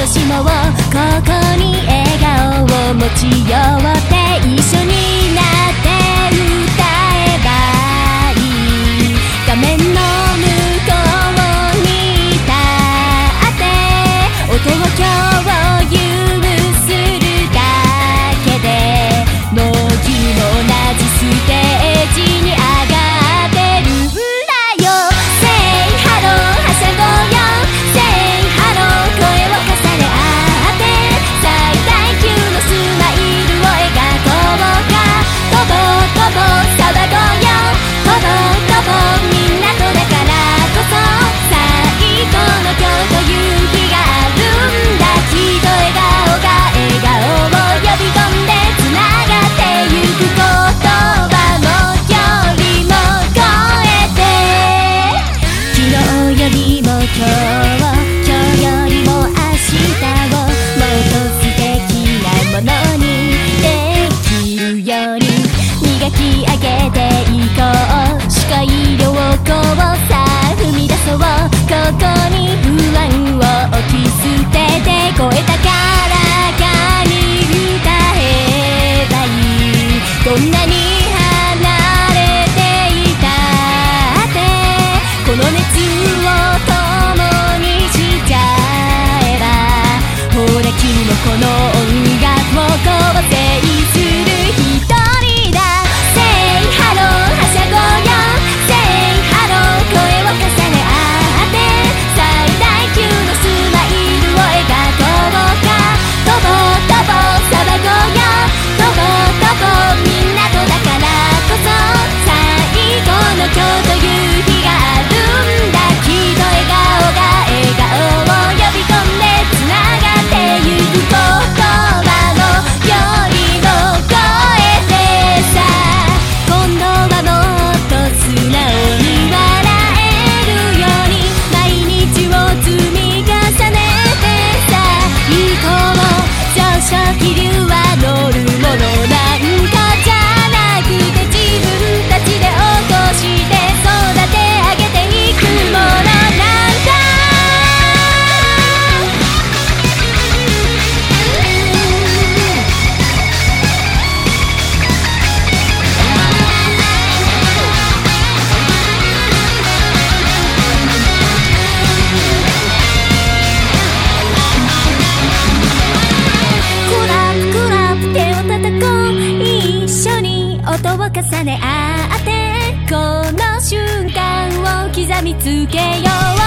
しもここに笑顔を持ち寄って一緒になって歌えばいい。画面の向こうに立って音を共有するだけでもう君も同じステージに上がってるんだよ。 Say hello はしゃごうよ。 Say hello 声を重ね合って最大級のスマイルを描こうか。とぼとぼ騒ごうよ。とぼとぼみんなとだからこそ最高の今日という日があるんだ。きっと笑顔が笑顔を呼び込んでつながってゆく言葉も距離も超えて昨日よりも今日よりも明日をもっと素敵なものにできるように磨き上げていこう。視界良好さ踏み出そう。ここに不安を置き捨てて声高らかに歌えばいい。どんなに離れていたってこの熱を共にしちゃえばほら君もこの音楽を構成する一人だ。 Say hello はしゃごうよ。 Say hello 声を重ね合って最大級のスマイルを描こうか。とぼとぼ騒ごうよ。とぼとぼみんなとだからこそ最高の今日という日があるんだ。きっと笑顔が笑顔を呼び込んでつながってゆく言葉もよりも超えてさ。今度はもっと素直に笑えるように毎日を積み重ねてさ行こう。上昇気流は乗るものなんかじゃなくて自分たちで起こして育て上げていくものなんだ。クラップクラップ手を叩こう。一緒に音を重ね合ってこの瞬間を刻みつけよう。